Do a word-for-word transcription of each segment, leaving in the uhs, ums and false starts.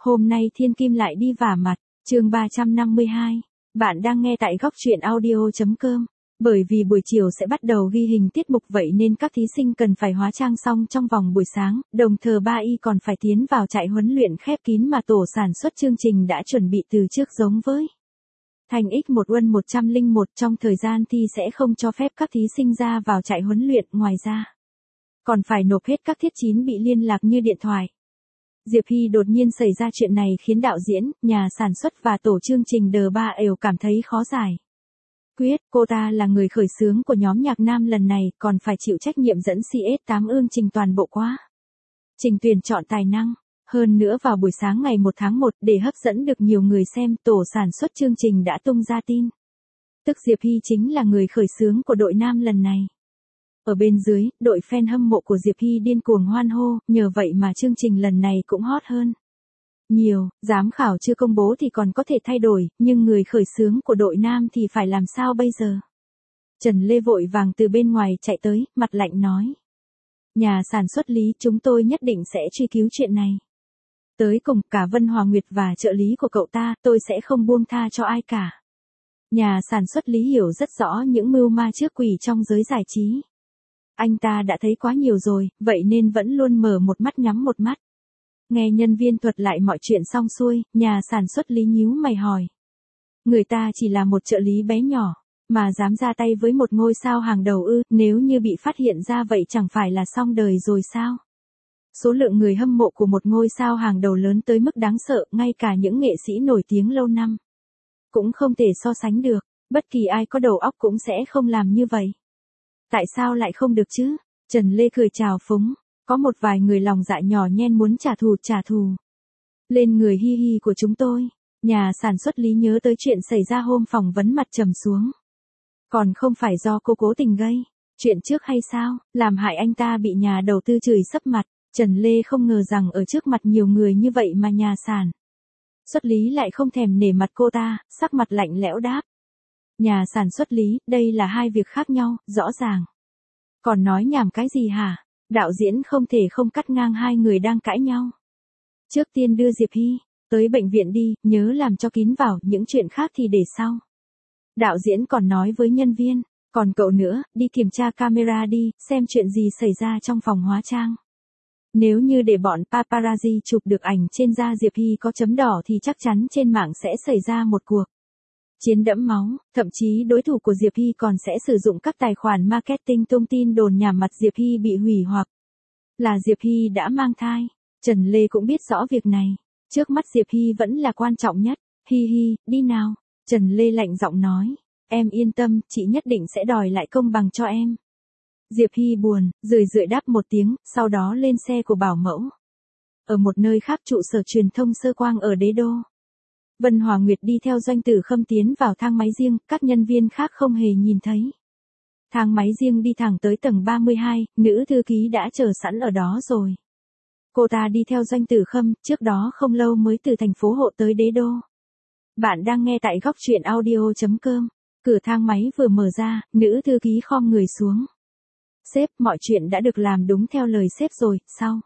Hôm nay thiên kim lại đi vả mặt, chương ba trăm năm mươi hai. Bạn đang nghe tại góc truyện audio.com. Bởi vì buổi chiều sẽ bắt đầu ghi hình tiết mục vậy nên các thí sinh cần phải hóa trang xong trong vòng buổi sáng, đồng thời ba y còn phải tiến vào trại huấn luyện khép kín mà tổ sản xuất chương trình đã chuẩn bị từ trước giống với Thành X một Uân một không một. Trong thời gian thi sẽ không cho phép các thí sinh ra vào trại huấn luyện, ngoài ra còn phải nộp hết các thiết chín bị liên lạc như điện thoại. Diệp Hy đột nhiên xảy ra chuyện này khiến đạo diễn, nhà sản xuất và tổ chương trình đờ ba đều cảm thấy khó giải quyết. Cô ta là người khởi xướng của nhóm nhạc nam lần này, còn phải chịu trách nhiệm dẫn xê ét tám ương trình toàn bộ quá trình tuyển chọn tài năng. Hơn nữa vào buổi sáng ngày một tháng một, để hấp dẫn được nhiều người xem, tổ sản xuất chương trình đã tung ra tin tức Diệp Hy chính là người khởi xướng của đội nam lần này. Ở bên dưới, đội fan hâm mộ của Diệp Hy điên cuồng hoan hô, nhờ vậy mà chương trình lần này cũng hot hơn nhiều. Giám khảo chưa công bố thì còn có thể thay đổi, nhưng người khởi xướng của đội nam thì phải làm sao bây giờ? Trần Lê vội vàng từ bên ngoài chạy tới, mặt lạnh nói: Nhà sản xuất Lý, chúng tôi nhất định sẽ truy cứu chuyện này. Tới cùng, cả Vân Hòa Nguyệt và trợ lý của cậu ta, tôi sẽ không buông tha cho ai cả. Nhà sản xuất Lý hiểu rất rõ những mưu ma trước quỷ trong giới giải trí. Anh ta đã thấy quá nhiều rồi, vậy nên vẫn luôn mở một mắt nhắm một mắt. Nghe nhân viên thuật lại mọi chuyện xong xuôi, nhà sản xuất Lý nhíu mày hỏi: Người ta chỉ là một trợ lý bé nhỏ, mà dám ra tay với một ngôi sao hàng đầu ư? Nếu như bị phát hiện ra vậy chẳng phải là xong đời rồi sao? Số lượng người hâm mộ của một ngôi sao hàng đầu lớn tới mức đáng sợ, ngay cả những nghệ sĩ nổi tiếng lâu năm cũng không thể so sánh được. Bất kỳ ai có đầu óc cũng sẽ không làm như vậy. Tại sao lại không được chứ? Trần Lê cười chào phúng. Có một vài người lòng dạ nhỏ nhen muốn trả thù trả thù lên người Hi Hi của chúng tôi. Nhà sản xuất Lý nhớ tới chuyện xảy ra hôm phỏng vấn mặt trầm xuống. Còn không phải do cô cố tình gây chuyện trước hay sao, làm hại anh ta bị nhà đầu tư chửi sấp mặt. Trần Lê không ngờ rằng ở trước mặt nhiều người như vậy mà nhà sản xuất Lý lại không thèm nể mặt cô ta, sắc mặt lạnh lẽo đáp: Nhà sản xuất Lý, đây là hai việc khác nhau, rõ ràng. Còn nói nhảm cái gì hả? Đạo diễn không thể không cắt ngang hai người đang cãi nhau. Trước tiên đưa Diệp Hy tới bệnh viện đi, nhớ làm cho kín vào, những chuyện khác thì để sau. Đạo diễn còn nói với nhân viên: Còn cậu nữa, đi kiểm tra camera đi, xem chuyện gì xảy ra trong phòng hóa trang. Nếu như để bọn paparazzi chụp được ảnh trên da Diệp Hy có chấm đỏ thì chắc chắn trên mạng sẽ xảy ra một cuộc chiến đẫm máu, thậm chí đối thủ của Diệp Hy còn sẽ sử dụng các tài khoản marketing tung tin đồn nhảm mặt Diệp Hy bị hủy hoặc là Diệp Hy đã mang thai. Trần Lê cũng biết rõ việc này. Trước mắt Diệp Hy vẫn là quan trọng nhất. Hi Hi, đi nào. Trần Lê lạnh giọng nói. Em yên tâm, chị nhất định sẽ đòi lại công bằng cho em. Diệp Hy buồn, rười rượi đáp một tiếng, sau đó lên xe của bảo mẫu. Ở một nơi khác, trụ sở truyền thông Sơ Quang ở Đế Đô, Vân Hòa Nguyệt đi theo Doanh Tử Khâm tiến vào thang máy riêng, các nhân viên khác không hề nhìn thấy. Thang máy riêng đi thẳng tới tầng ba mươi hai, nữ thư ký đã chờ sẵn ở đó rồi. Cô ta đi theo Doanh Tử Khâm, trước đó không lâu mới từ thành phố Hộ tới Đế Đô. Bạn đang nghe tại góc truyện audio.com. Cửa thang máy vừa mở ra, nữ thư ký khom người xuống. Sếp, mọi chuyện đã được làm đúng theo lời sếp rồi, sau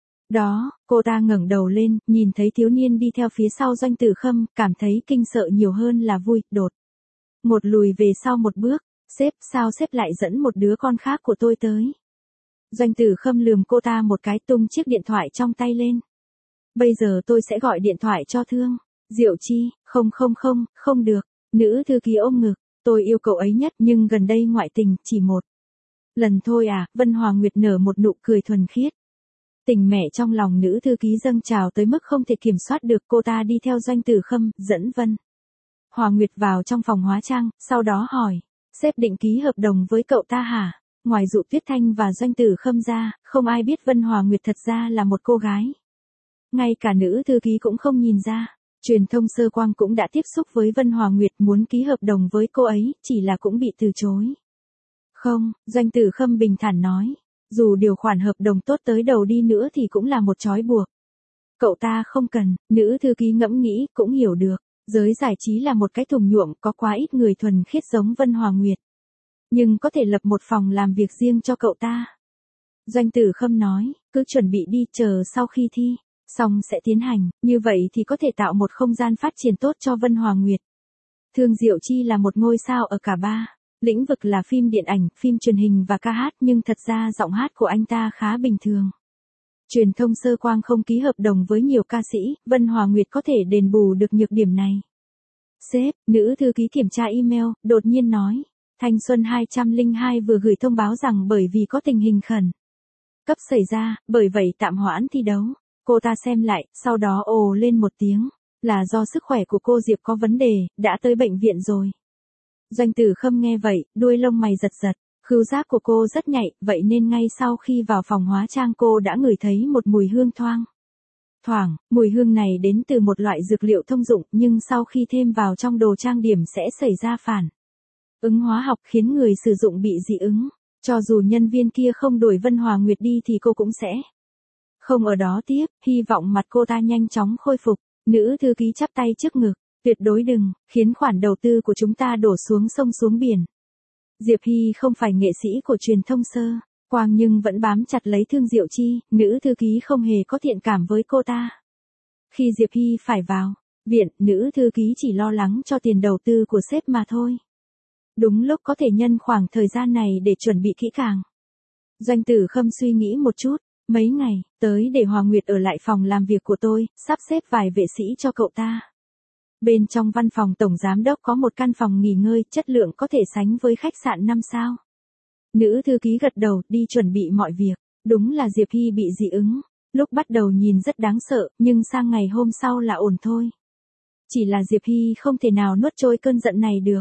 đó, cô ta ngẩng đầu lên, nhìn thấy thiếu niên đi theo phía sau Doanh Tử Khâm, cảm thấy kinh sợ nhiều hơn là vui, đột một lùi về sau một bước. Sếp, sao sếp lại dẫn một đứa con khác của tôi tới? Doanh Tử Khâm lườm cô ta một cái, tung chiếc điện thoại trong tay lên. Bây giờ tôi sẽ gọi điện thoại cho Thương Diệu Chi. Không không không, không được. Nữ thư ký ôm ngực. Tôi yêu cậu ấy nhất, nhưng gần đây ngoại tình, chỉ một lần thôi à? Vân Hòa Nguyệt nở một nụ cười thuần khiết. Tình mẹ trong lòng nữ thư ký dâng trào tới mức không thể kiểm soát được. Cô ta đi theo Doanh Tử Khâm, dẫn Vân Hòa Nguyệt vào trong phòng hóa trang, sau đó hỏi: Sếp định ký hợp đồng với cậu ta hả? Ngoài Dụ Tuyết Thanh và Doanh Tử Khâm ra, không ai biết Vân Hòa Nguyệt thật ra là một cô gái. Ngay cả nữ thư ký cũng không nhìn ra. Truyền thông Sơ Quang cũng đã tiếp xúc với Vân Hòa Nguyệt, muốn ký hợp đồng với cô ấy, chỉ là cũng bị từ chối. Không, Doanh Tử Khâm bình thản nói. Dù điều khoản hợp đồng tốt tới đầu đi nữa thì cũng là một trói buộc. Cậu ta không cần. Nữ thư ký ngẫm nghĩ, cũng hiểu được. Giới giải trí là một cái thùng nhuộm, có quá ít người thuần khiết giống Vân Hòa Nguyệt. Nhưng có thể lập một phòng làm việc riêng cho cậu ta. Doanh Tử Khâm nói, cứ chuẩn bị đi, chờ sau khi thi Xong sẽ tiến hành, như vậy thì có thể tạo một không gian phát triển tốt cho Vân Hòa Nguyệt. Thương Diệu Chi là một ngôi sao ở cả ba lĩnh vực là phim điện ảnh, phim truyền hình và ca hát, nhưng thật ra giọng hát của anh ta khá bình thường. Truyền thông Sơ Quang không ký hợp đồng với nhiều ca sĩ, Vân Hòa Nguyệt có thể đền bù được nhược điểm này. Sếp, nữ thư ký kiểm tra email, đột nhiên nói. Thanh Xuân hai không không hai vừa gửi thông báo rằng bởi vì có tình hình khẩn cấp xảy ra, bởi vậy tạm hoãn thi đấu. Cô ta xem lại, sau đó ồ lên một tiếng. Là do sức khỏe của cô Diệp có vấn đề, đã tới bệnh viện rồi. Doanh Tử Khâm nghe vậy, đuôi lông mày giật giật. Khứu giác của cô rất nhạy, vậy nên ngay sau khi vào phòng hóa trang cô đã ngửi thấy một mùi hương thoang. Thoảng, mùi hương này đến từ một loại dược liệu thông dụng, nhưng sau khi thêm vào trong đồ trang điểm sẽ xảy ra phản ứng hóa học khiến người sử dụng bị dị ứng. Cho dù nhân viên kia không đuổi Vân Hòa Nguyệt đi thì cô cũng sẽ không ở đó tiếp, hy vọng mặt cô ta nhanh chóng khôi phục. Nữ thư ký chắp tay trước ngực, tuyệt đối đừng khiến khoản đầu tư của chúng ta đổ xuống sông xuống biển. Diệp Hy không phải nghệ sĩ của truyền thông Sơ Quang nhưng vẫn bám chặt lấy Thương Diệu Chi, nữ thư ký không hề có thiện cảm với cô ta. Khi Diệp Hy phải vào viện, nữ thư ký chỉ lo lắng cho tiền đầu tư của sếp mà thôi. Đúng lúc có thể nhân khoảng thời gian này để chuẩn bị kỹ càng. Doanh Tử Khâm suy nghĩ một chút, mấy ngày tới để Hòa Nguyệt ở lại phòng làm việc của tôi, sắp xếp vài vệ sĩ cho cậu ta. Bên trong văn phòng tổng giám đốc có một căn phòng nghỉ ngơi, chất lượng có thể sánh với khách sạn năm sao. Nữ thư ký gật đầu, đi chuẩn bị mọi việc. Đúng là Diệp Hy bị dị ứng. Lúc bắt đầu nhìn rất đáng sợ, nhưng sang ngày hôm sau là ổn thôi. Chỉ là Diệp Hy không thể nào nuốt trôi cơn giận này được.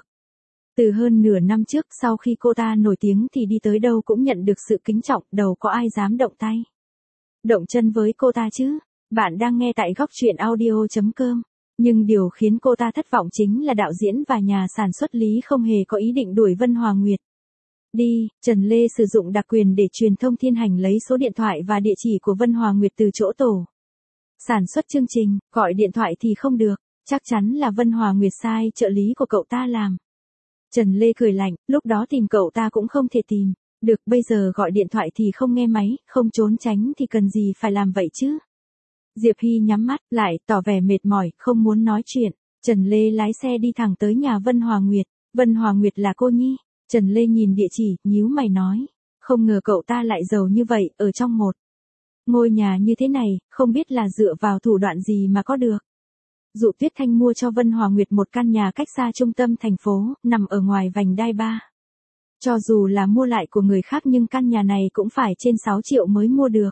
Từ hơn nửa năm trước, sau khi cô ta nổi tiếng thì đi tới đâu cũng nhận được sự kính trọng, đâu có ai dám động tay động chân với cô ta chứ. Bạn đang nghe tại góc truyện audio chấm com. Nhưng điều khiến cô ta thất vọng chính là đạo diễn và nhà sản xuất Lý không hề có ý định đuổi Vân Hòa Nguyệt đi. Trần Lê sử dụng đặc quyền để truyền thông Thiên Hành lấy số điện thoại và địa chỉ của Vân Hòa Nguyệt từ chỗ tổ sản xuất chương trình, gọi điện thoại thì không được. Chắc chắn là Vân Hòa Nguyệt sai trợ lý của cậu ta làm. Trần Lê cười lạnh, lúc đó tìm cậu ta cũng không thể tìm được, bây giờ gọi điện thoại thì không nghe máy, không trốn tránh thì cần gì phải làm vậy chứ. Diệp Hy nhắm mắt lại, tỏ vẻ mệt mỏi, không muốn nói chuyện. Trần Lê lái xe đi thẳng tới nhà Vân Hòa Nguyệt. Vân Hòa Nguyệt là cô nhi. Trần Lê nhìn địa chỉ, nhíu mày nói. Không ngờ cậu ta lại giàu như vậy, ở trong một ngôi nhà như thế này, không biết là dựa vào thủ đoạn gì mà có được. Dụ Tuyết Thanh mua cho Vân Hòa Nguyệt một căn nhà cách xa trung tâm thành phố, nằm ở ngoài vành đai ba. Cho dù là mua lại của người khác nhưng căn nhà này cũng phải trên sáu triệu mới mua được.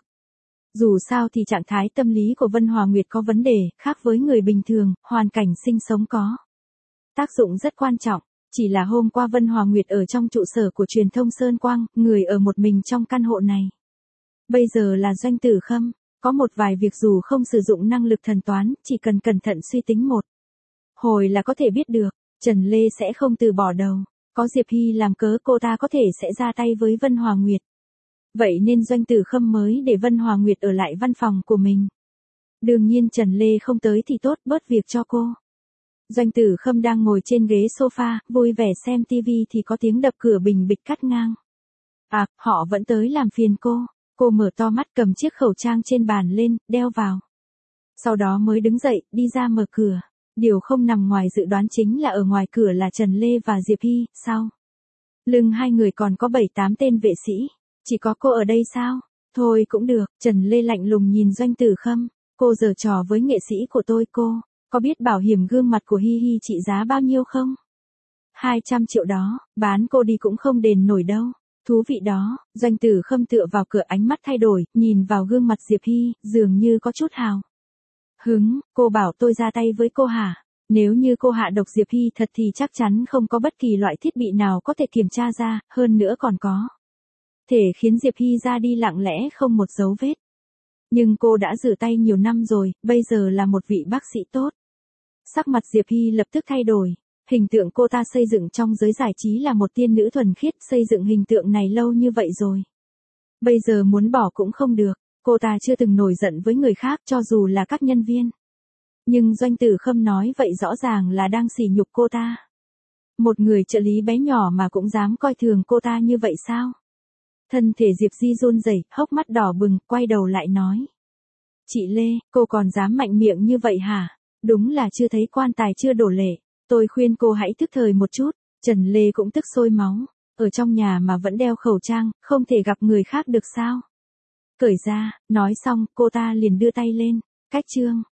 Dù sao thì trạng thái tâm lý của Vân Hòa Nguyệt có vấn đề, khác với người bình thường, hoàn cảnh sinh sống có tác dụng rất quan trọng. Chỉ là hôm qua Vân Hòa Nguyệt ở trong trụ sở của truyền thông Sơn Quang, người ở một mình trong căn hộ này. Bây giờ là Doanh Tử Khâm, có một vài việc dù không sử dụng năng lực thần toán, chỉ cần cẩn thận suy tính một hồi là có thể biết được, Trần Lê sẽ không từ bỏ đầu. Có Diệp Hy làm cớ cô ta có thể sẽ ra tay với Vân Hòa Nguyệt. Vậy nên Doanh Tử Khâm mới để Vân Hòa Nguyệt ở lại văn phòng của mình. Đương nhiên Trần Lê không tới thì tốt, bớt việc cho cô. Doanh Tử Khâm đang ngồi trên ghế sofa, vui vẻ xem tivi thì có tiếng đập cửa bình bịch cắt ngang. À, họ vẫn tới làm phiền cô. Cô mở to mắt cầm chiếc khẩu trang trên bàn lên, đeo vào. Sau đó mới đứng dậy, đi ra mở cửa. Điều không nằm ngoài dự đoán chính là ở ngoài cửa là Trần Lê và Diệp Hy, sao? Lưng hai người còn có bảy tám tên vệ sĩ. Chỉ có cô ở đây sao? Thôi cũng được, Trần Lê lạnh lùng nhìn Doanh Tử Khâm. Cô giở trò với nghệ sĩ của tôi cô. Có biết bảo hiểm gương mặt của Hi Hi trị giá bao nhiêu không? hai trăm triệu đó, bán cô đi cũng không đền nổi đâu. Thú vị đó, Doanh Tử Khâm tựa vào cửa ánh mắt thay đổi, nhìn vào gương mặt Diệp Hy, dường như có chút hào hứng. Cô bảo tôi ra tay với cô hả? Nếu như cô hạ độc Diệp Hy thật thì chắc chắn không có bất kỳ loại thiết bị nào có thể kiểm tra ra, hơn nữa còn có thể khiến Diệp Hy ra đi lặng lẽ không một dấu vết. Nhưng cô đã rửa tay nhiều năm rồi, bây giờ là một vị bác sĩ tốt. Sắc mặt Diệp Hy lập tức thay đổi. Hình tượng cô ta xây dựng trong giới giải trí là một tiên nữ thuần khiết, xây dựng hình tượng này lâu như vậy rồi. Bây giờ muốn bỏ cũng không được, cô ta chưa từng nổi giận với người khác cho dù là các nhân viên. Nhưng Doanh Tử Khâm nói vậy rõ ràng là đang sỉ nhục cô ta. Một người trợ lý bé nhỏ mà cũng dám coi thường cô ta như vậy sao? Thân thể Diệp Di run rẩy, hốc mắt đỏ bừng, quay đầu lại nói. Chị Lê, cô còn dám mạnh miệng như vậy hả? Đúng là chưa thấy quan tài chưa đổ lệ. Tôi khuyên cô hãy thức thời một chút. Trần Lê cũng tức sôi máu. Ở trong nhà mà vẫn đeo khẩu trang, không thể gặp người khác được sao? Cởi ra, nói xong, cô ta liền đưa tay lên. Cách chương.